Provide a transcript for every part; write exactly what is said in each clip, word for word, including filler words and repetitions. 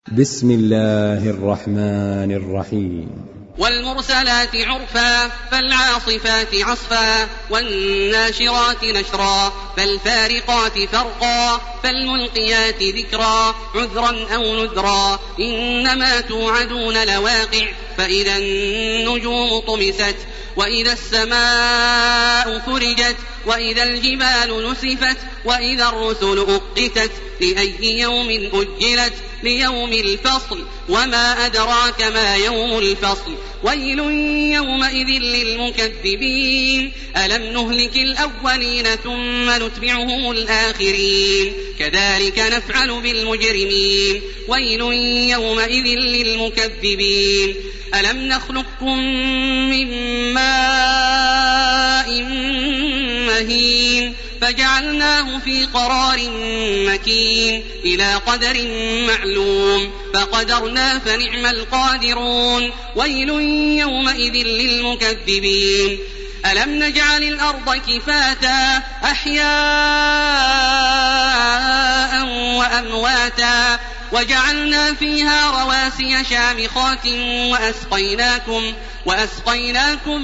بسم الله الرحمن الرحيم. والمرسلات عرفا فالعاصفات عصفا والناشرات نشرا فالفارقات فرقا فالملقيات ذكرا عذرا أو نذرا إنما توعدون لواقع فإذا النجوم طمست وإذا السماء فرجت وإذا الجبال نسفت وإذا الرسل أقتت لأي يوم أجلت ليوم الفصل وما أدراك ما يوم الفصل ويل يومئذ للمكذبين ألم نهلك الأولين ثم نتبعهم الآخرين كذلك نفعل بالمجرمين ويل يومئذ للمكذبين ألم نخلقكم من ماء مهين فجعلناه في قرار مكين إلى قدر معلوم فقدرنا فنعم القادرون ويل يومئذ للمكذبين ألم نجعل الأرض كفاتا أحياء وأمواتا وجعلنا فيها رواسي شامخات وأسقيناكم, وأسقيناكم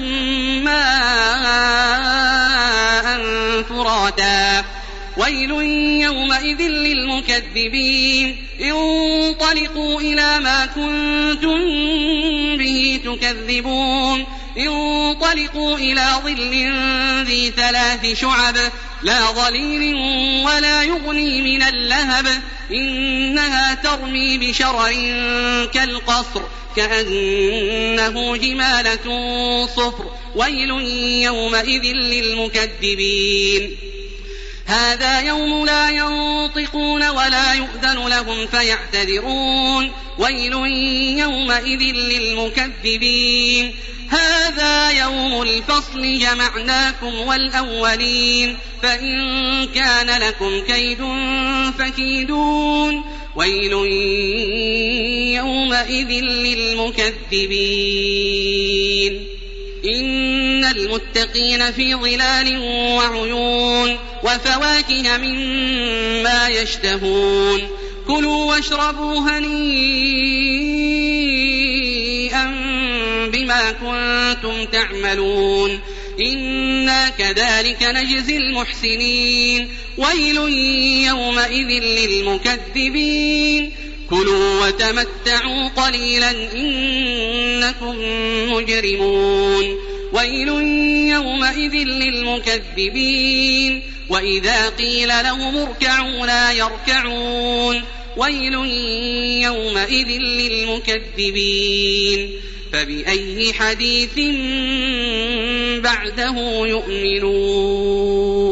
ماء فراتا ويل يومئذ للمكذبين انطلقوا إلى ما كنتم به تكذبون انطلقوا إلى ظل ذي ثلاث شعب لا ظليل ولا يغني من اللهب إنها ترمي بشرر كالقصر كأنه جمالة صفر ويل يومئذ للمكذبين هذا يوم لا ينطقون ولا يؤذن لهم فيعتذرون ويل يومئذ للمكذبين هذا يوم الفصل جمعناكم والأولين فإن كان لكم كيد فكيدون ويل يومئذ للمكذبين إن المتقين في ظلال وعيون وفواكه مما يشتهون كلوا واشربوا هنيئا بما كنتم تعملون إنا كذلك نجزي المحسنين ويل يومئذ للمكذبين كلوا وتمتعوا قليلا إنكم مجرمون ويل يومئذ للمكذبين وإذا قيل لهم اركعوا لا يركعون ويل يومئذ للمكذبين فبأي حديث بعده يؤمنون.